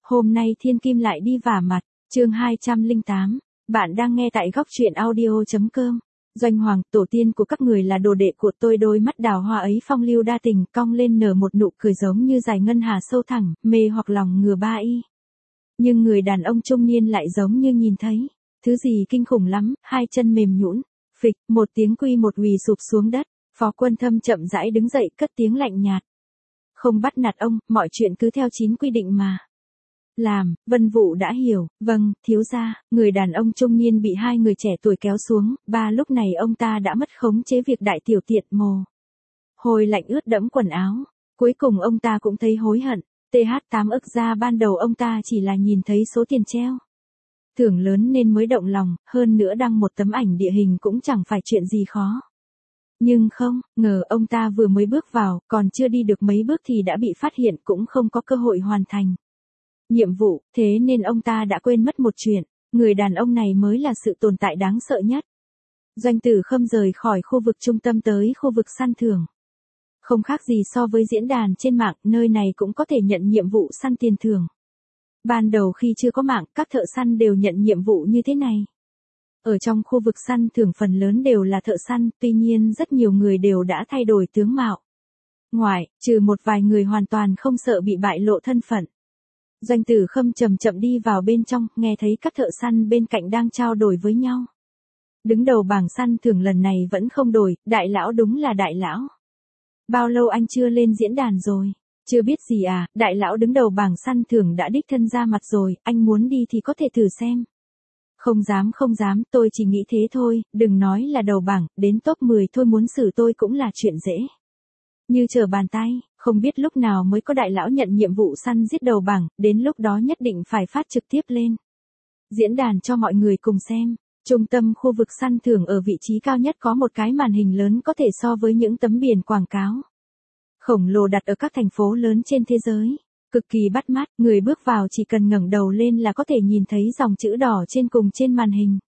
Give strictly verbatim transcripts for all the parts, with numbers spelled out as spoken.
Hôm nay thiên kim lại đi vả mặt, chương hai trăm lẻ tám. Bạn đang nghe tại góc truyện audio.com. Doanh Hoàng, tổ tiên của các người là đồ đệ của tôi, đôi mắt đào hoa ấy phong lưu đa tình, cong lên nở một nụ cười giống như dải ngân hà sâu thẳm, mê hoặc lòng ngừa ba y. Nhưng người đàn ông trung niên lại giống như nhìn thấy thứ gì kinh khủng lắm, hai chân mềm nhũn, phịch, một tiếng quy một quỳ sụp xuống đất. Phó Quân Thâm chậm rãi đứng dậy, cất tiếng lạnh nhạt. Không bắt nạt ông, mọi chuyện cứ theo chín quy định mà làm. Vân Vũ đã hiểu. Vâng, thiếu gia. Người đàn ông trung niên bị hai người trẻ tuổi kéo xuống, ba lúc này ông ta đã mất khống chế việc đại tiểu tiện, mồ hôi lạnh ướt đẫm quần áo. Cuối cùng ông ta cũng thấy hối hận. tê hát tám ức ra ban đầu ông ta chỉ là nhìn thấy số tiền treo thưởng lớn nên mới động lòng, hơn nữa đăng một tấm ảnh địa hình cũng chẳng phải chuyện gì khó. Nhưng không, ngờ ông ta vừa mới bước vào, còn chưa đi được mấy bước thì đã bị phát hiện, cũng không có cơ hội hoàn thành nhiệm vụ, thế nên ông ta đã quên mất một chuyện, người đàn ông này mới là sự tồn tại đáng sợ nhất. Doanh Tử Khâm rời khỏi khu vực trung tâm tới khu vực săn thưởng. Không khác gì so với diễn đàn trên mạng, nơi này cũng có thể nhận nhiệm vụ săn tiền thưởng. Ban đầu khi chưa có mạng, các thợ săn đều nhận nhiệm vụ như thế này. Ở trong khu vực săn thưởng phần lớn đều là thợ săn, tuy nhiên rất nhiều người đều đã thay đổi tướng mạo. Ngoài, trừ một vài người hoàn toàn không sợ bị bại lộ thân phận. Doanh Tử Khâm chậm chậm đi vào bên trong, nghe thấy các thợ săn bên cạnh đang trao đổi với nhau. Đứng đầu bảng săn thưởng lần này vẫn không đổi, đại lão đúng là đại lão. Bao lâu anh chưa lên diễn đàn rồi? Chưa biết gì à, đại lão đứng đầu bảng săn thưởng đã đích thân ra mặt rồi, anh muốn đi thì có thể thử xem. Không dám không dám, tôi chỉ nghĩ thế thôi, đừng nói là đầu bảng, đến top mười thôi muốn xử tôi cũng là chuyện dễ. Như trở bàn tay, không biết lúc nào mới có đại lão nhận nhiệm vụ săn giết đầu bảng, đến lúc đó nhất định phải phát trực tiếp lên diễn đàn cho mọi người cùng xem. Trung tâm khu vực săn thưởng ở vị trí cao nhất có một cái màn hình lớn có thể so với những tấm biển quảng cáo khổng lồ đặt ở các thành phố lớn trên thế giới. Cực kỳ bắt mắt, người bước vào chỉ cần ngẩng đầu lên là có thể nhìn thấy dòng chữ đỏ trên cùng trên màn hình.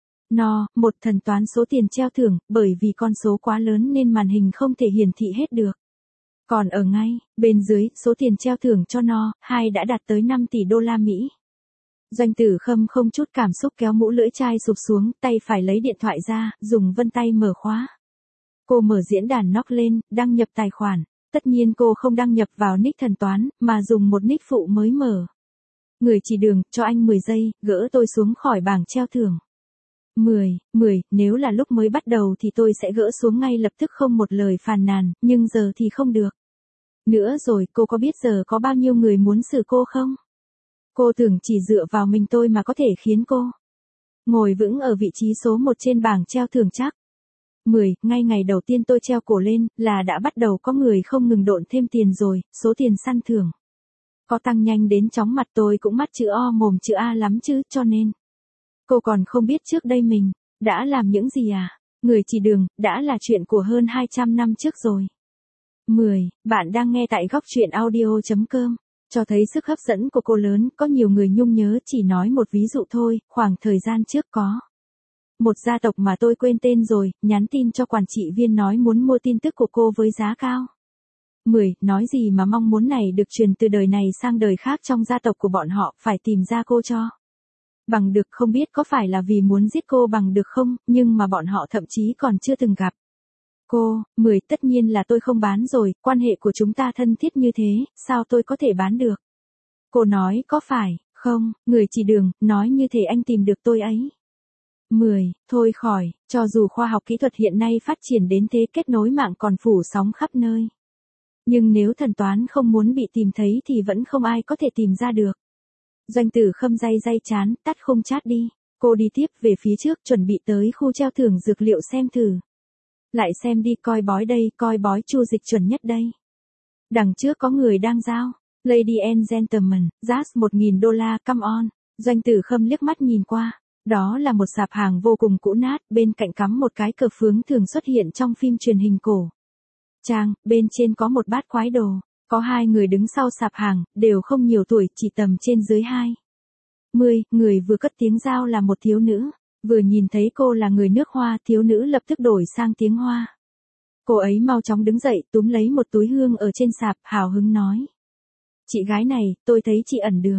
No, một thần toán số tiền treo thưởng, bởi vì con số quá lớn nên màn hình không thể hiển thị hết được. Còn ở ngay bên dưới, số tiền treo thưởng cho No, hai đã đạt tới năm tỷ đô la Mỹ. Doanh Tử Khâm không chút cảm xúc kéo mũ lưỡi chai sụp xuống, tay phải lấy điện thoại ra, dùng vân tay mở khóa. Cô mở diễn đàn knock lên, đăng nhập tài khoản. Tất nhiên cô không đăng nhập vào nick thần toán, mà dùng một nick phụ mới mở. Người chỉ đường, cho anh mười giây, gỡ tôi xuống khỏi bảng treo thưởng. mười, mười, nếu là lúc mới bắt đầu thì tôi sẽ gỡ xuống ngay lập tức không một lời phàn nàn, nhưng giờ thì không được. Nữa rồi, cô có biết giờ có bao nhiêu người muốn xử cô không? Cô tưởng chỉ dựa vào mình tôi mà có thể khiến cô ngồi vững ở vị trí số một trên bảng treo thưởng chắc. mười, ngay ngày đầu tiên tôi treo cổ lên, là đã bắt đầu có người không ngừng độn thêm tiền rồi, số tiền săn thưởng có tăng nhanh đến chóng mặt, tôi cũng mắt chữ O mồm chữ A lắm chứ, cho nên cô còn không biết trước đây mình đã làm những gì à? Người chỉ đường, đã là chuyện của hơn hai trăm năm trước rồi. mười, bạn đang nghe tại góc truyện audio.com. Cho thấy sức hấp dẫn của cô lớn, có nhiều người nhung nhớ, chỉ nói một ví dụ thôi, khoảng thời gian trước có một gia tộc mà tôi quên tên rồi, nhắn tin cho quản trị viên nói muốn mua tin tức của cô với giá cao. mười, nói gì mà mong muốn này được truyền từ đời này sang đời khác trong gia tộc của bọn họ, phải tìm ra cô cho bằng được, không biết có phải là vì muốn giết cô bằng được không, nhưng mà bọn họ thậm chí còn chưa từng gặp cô. mười, tất nhiên là tôi không bán rồi, quan hệ của chúng ta thân thiết như thế, sao tôi có thể bán được? Cô nói có phải không, người chỉ đường, nói như thể anh tìm được tôi ấy. mười, thôi khỏi, cho dù khoa học kỹ thuật hiện nay phát triển đến thế, kết nối mạng còn phủ sóng khắp nơi. Nhưng nếu thần toán không muốn bị tìm thấy thì vẫn không ai có thể tìm ra được. Doanh Tử Khâm day day chán, tắt không chat đi. Cô đi tiếp về phía trước, chuẩn bị tới khu treo thưởng dược liệu xem thử. Lại xem đi, coi bói đây, coi bói chu dịch chuẩn nhất đây. Đằng trước có người đang giao. Lady and gentlemen, just một nghìn đô la, come on. Doanh Tử Khâm liếc mắt nhìn qua. Đó là một sạp hàng vô cùng cũ nát, bên cạnh cắm một cái cờ phướng thường xuất hiện trong phim truyền hình cổ trang, bên trên có một bát quái đồ. Có hai người đứng sau sạp hàng, đều không nhiều tuổi, chỉ tầm trên dưới hai mươi, người vừa cất tiếng giao là một thiếu nữ. Vừa nhìn thấy cô là người nước Hoa, thiếu nữ lập tức đổi sang tiếng Hoa. Cô ấy mau chóng đứng dậy, túm lấy một túi hương ở trên sạp, hào hứng nói. Chị gái này, tôi thấy chị ẩn đường.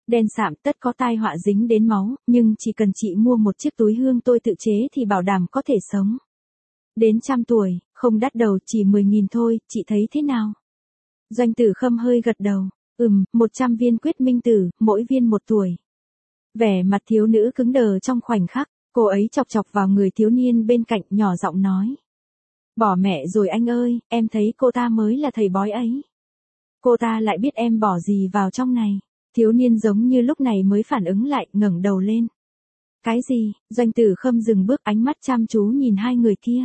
đen sạm, tất có tai họa dính đến máu, nhưng chỉ cần chị mua một chiếc túi hương tôi tự chế thì bảo đảm có thể sống đến trăm tuổi, không đắt đầu, chỉ mười nghìn thôi, chị thấy thế nào? Doanh Tử Khâm hơi gật đầu, ừm, một trăm viên quyết minh tử, mỗi viên một tuổi. Vẻ mặt thiếu nữ cứng đờ trong khoảnh khắc, cô ấy chọc chọc vào người thiếu niên bên cạnh, nhỏ giọng nói. Bỏ mẹ rồi anh ơi, em thấy cô ta mới là thầy bói ấy. Cô ta lại biết em bỏ gì vào trong này. Thiếu niên giống như lúc này mới phản ứng lại, ngẩng đầu lên. Cái gì? Doanh Tử Khâm dừng bước, ánh mắt chăm chú nhìn hai người kia.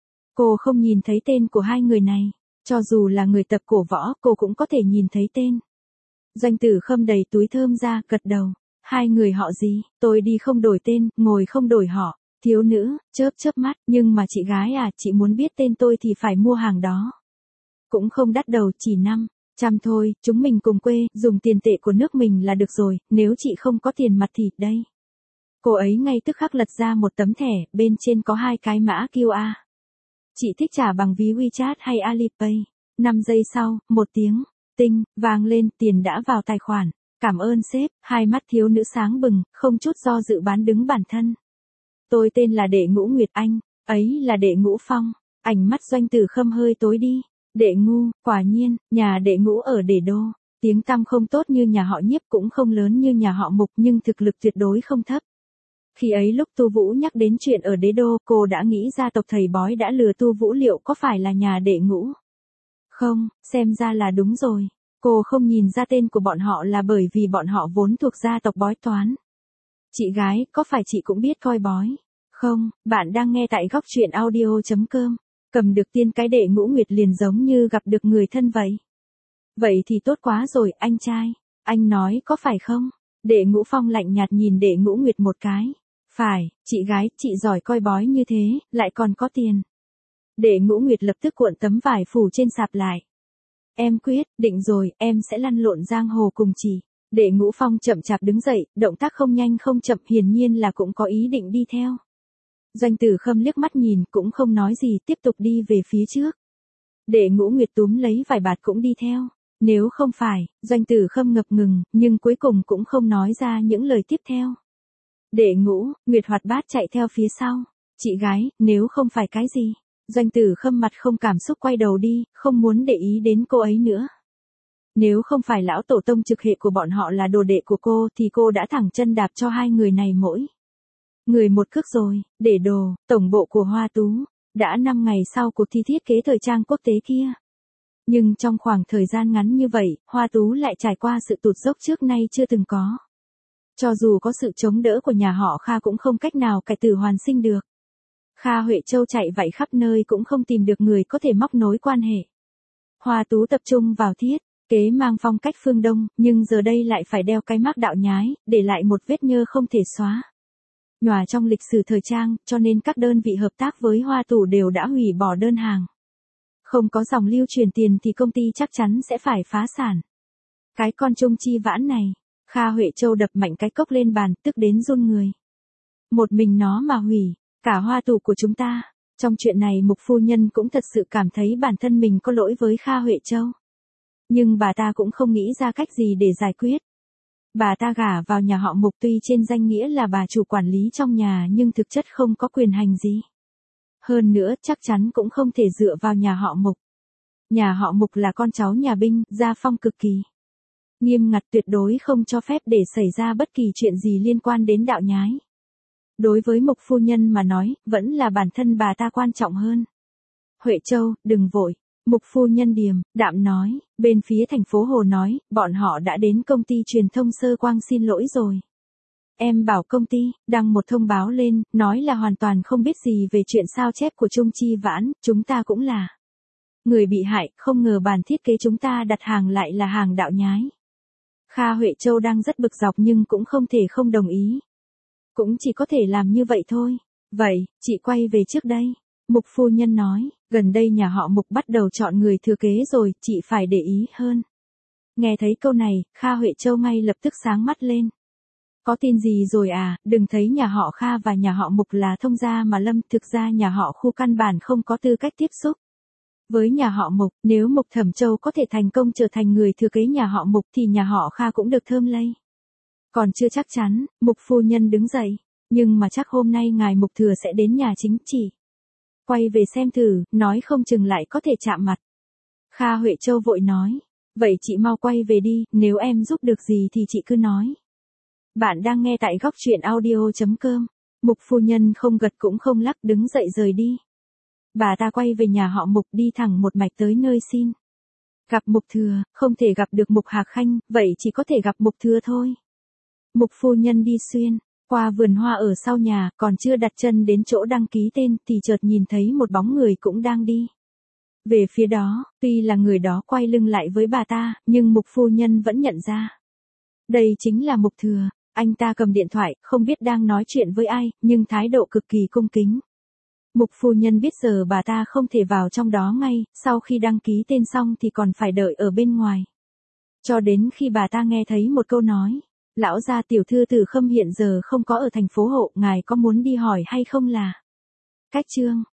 Cô không nhìn thấy tên của hai người này. Cho dù là người tập cổ võ, cô cũng có thể nhìn thấy tên. Doanh Tử Khâm đầy túi thơm ra, gật đầu. Hai người họ gì? Tôi đi không đổi tên, ngồi không đổi họ. Thiếu nữ, chớp chớp mắt, nhưng mà chị gái à, chị muốn biết tên tôi thì phải mua hàng đó. Cũng không đắt đầu, chỉ năm trăm thôi, chúng mình cùng quê, dùng tiền tệ của nước mình là được rồi, nếu chị không có tiền mặt thì, đây. Cô ấy ngay tức khắc lật ra một tấm thẻ, bên trên có hai cái mã quy rờ. Chị thích trả bằng ví WeChat hay Alipay. năm giây sau, một tiếng, tinh, vang lên, tiền đã vào tài khoản. Cảm ơn sếp, hai mắt thiếu nữ sáng bừng, không chút do dự bán đứng bản thân. Tôi tên là Đệ Ngũ Nguyệt, anh, ấy là Đệ Ngũ Phong. Ánh mắt Doanh Tử Khâm hơi tối đi. Đệ Ngu, quả nhiên, nhà Đệ Ngũ ở Đệ Đô. Tiếng tăm không tốt như nhà họ Nhiếp, cũng không lớn như nhà họ Mục, nhưng thực lực tuyệt đối không thấp. Khi ấy lúc Tu Vũ nhắc đến chuyện ở Đế Đô, cô đã nghĩ gia tộc thầy bói đã lừa Tu Vũ, liệu có phải là nhà Đệ Ngũ? Không, xem ra là đúng rồi. Cô không nhìn ra tên của bọn họ là bởi vì bọn họ vốn thuộc gia tộc bói toán. Chị gái, có phải chị cũng biết coi bói? Không, bạn đang nghe tại góc truyện audio chấm com. Cầm được tiên cái Đệ Ngũ Nguyệt liền giống như gặp được người thân vậy. Vậy thì tốt quá rồi, anh trai. Anh nói có phải không? Đệ Ngũ Phong lạnh nhạt nhìn Đệ Ngũ Nguyệt một cái. Phải, chị gái, chị giỏi coi bói như thế, lại còn có tiền. Đệ Ngũ Nguyệt lập tức cuộn tấm vải phủ trên sạp lại. Em quyết, định rồi, em sẽ lăn lộn giang hồ cùng chị. Đệ Ngũ Phong chậm chạp đứng dậy, động tác không nhanh không chậm, hiển nhiên là cũng có ý định đi theo. Doanh Tử Khâm liếc mắt nhìn, cũng không nói gì, tiếp tục đi về phía trước. Đệ Ngũ Nguyệt túm lấy vải bạt cũng đi theo. Nếu không phải, Doanh Tử Khâm ngập ngừng, nhưng cuối cùng cũng không nói ra những lời tiếp theo. Đệ Ngũ, Nguyệt hoạt bát chạy theo phía sau. Chị gái, nếu không phải cái gì? Doanh Tử Khâm mặt không cảm xúc quay đầu đi, không muốn để ý đến cô ấy nữa. Nếu không phải lão tổ tông trực hệ của bọn họ là đồ đệ của cô thì cô đã thẳng chân đạp cho hai người này mỗi người một cước rồi. Để đồ, tổng bộ của Hoa Tú. Đã năm ngày sau cuộc thi thiết kế thời trang quốc tế kia. Nhưng trong khoảng thời gian ngắn như vậy, Hoa Tú lại trải qua sự tụt dốc trước nay chưa từng có. Cho dù có sự chống đỡ của nhà họ Kha cũng không cách nào cải tử hoàn sinh được. Kha Huệ Châu chạy vạy khắp nơi cũng không tìm được người có thể móc nối quan hệ. Hoa Tú tập trung vào thiết kế mang phong cách phương Đông, nhưng giờ đây lại phải đeo cái mác đạo nhái, để lại một vết nhơ không thể xóa nhòa trong lịch sử thời trang, cho nên các đơn vị hợp tác với Hoa Tú đều đã hủy bỏ đơn hàng. Không có dòng lưu truyền tiền thì công ty chắc chắn sẽ phải phá sản. Cái con Trung Chi Vãn này, Kha Huệ Châu đập mạnh cái cốc lên bàn, tức đến run người. Một mình nó mà hủy cả Hoa Tú của chúng ta. Trong chuyện này Mục phu nhân cũng thật sự cảm thấy bản thân mình có lỗi với Kha Huệ Châu. Nhưng bà ta cũng không nghĩ ra cách gì để giải quyết. Bà ta gả vào nhà họ Mục tuy trên danh nghĩa là bà chủ quản lý trong nhà nhưng thực chất không có quyền hành gì. Hơn nữa chắc chắn cũng không thể dựa vào nhà họ Mục. Nhà họ Mục là con cháu nhà binh, gia phong cực kỳ nghiêm ngặt, tuyệt đối không cho phép để xảy ra bất kỳ chuyện gì liên quan đến đạo nhái. Đối với Mục phu nhân mà nói, vẫn là bản thân bà ta quan trọng hơn. Huệ Châu, đừng vội. Mục phu nhân điềm đạm nói, bên phía thành phố Hồ nói, bọn họ đã đến công ty truyền thông Sơ Quang xin lỗi rồi. Em bảo công ty, đăng một thông báo lên, nói là hoàn toàn không biết gì về chuyện sao chép của Trung Chi Vãn, chúng ta cũng là người bị hại, không ngờ bản thiết kế chúng ta đặt hàng lại là hàng đạo nhái. Kha Huệ Châu đang rất bực dọc nhưng cũng không thể không đồng ý. Cũng chỉ có thể làm như vậy thôi. Vậy, chị quay về trước đây. Mục phu nhân nói, gần đây nhà họ Mục bắt đầu chọn người thừa kế rồi, chị phải để ý hơn. Nghe thấy câu này, Kha Huệ Châu ngay lập tức sáng mắt lên. Có tin gì rồi à, đừng thấy nhà họ Kha và nhà họ Mục là thông gia mà lâm, thực ra nhà họ Khu căn bản không có tư cách tiếp xúc với nhà họ Mục. Nếu Mục Thẩm Châu có thể thành công trở thành người thừa kế nhà họ Mục thì nhà họ Kha cũng được thơm lây. Còn chưa chắc chắn, Mục phu nhân đứng dậy, nhưng mà chắc hôm nay ngài Mục thừa sẽ đến nhà chính chỉ. Quay về xem thử, nói không chừng lại có thể chạm mặt. Kha Huệ Châu vội nói, vậy chị mau quay về đi, nếu em giúp được gì thì chị cứ nói. Bạn đang nghe tại góc truyện audio.com. Mục phu nhân không gật cũng không lắc đứng dậy rời đi. Bà ta quay về nhà họ Mục đi thẳng một mạch tới nơi xin. Gặp Mục thừa, không thể gặp được Mục Hạc Khanh, vậy chỉ có thể gặp Mục thừa thôi. Mục phu nhân đi xuyên qua vườn hoa ở sau nhà, còn chưa đặt chân đến chỗ đăng ký tên thì chợt nhìn thấy một bóng người cũng đang đi về phía đó, tuy là người đó quay lưng lại với bà ta, nhưng Mục phu nhân vẫn nhận ra. Đây chính là Mục thừa, anh ta cầm điện thoại, không biết đang nói chuyện với ai, nhưng thái độ cực kỳ cung kính. Mục phu nhân biết giờ bà ta không thể vào trong đó ngay, sau khi đăng ký tên xong thì còn phải đợi ở bên ngoài. Cho đến khi bà ta nghe thấy một câu nói, lão gia tiểu thư Từ Khâm hiện giờ không có ở thành phố Hộ, ngài có muốn đi hỏi hay không là? Cách chương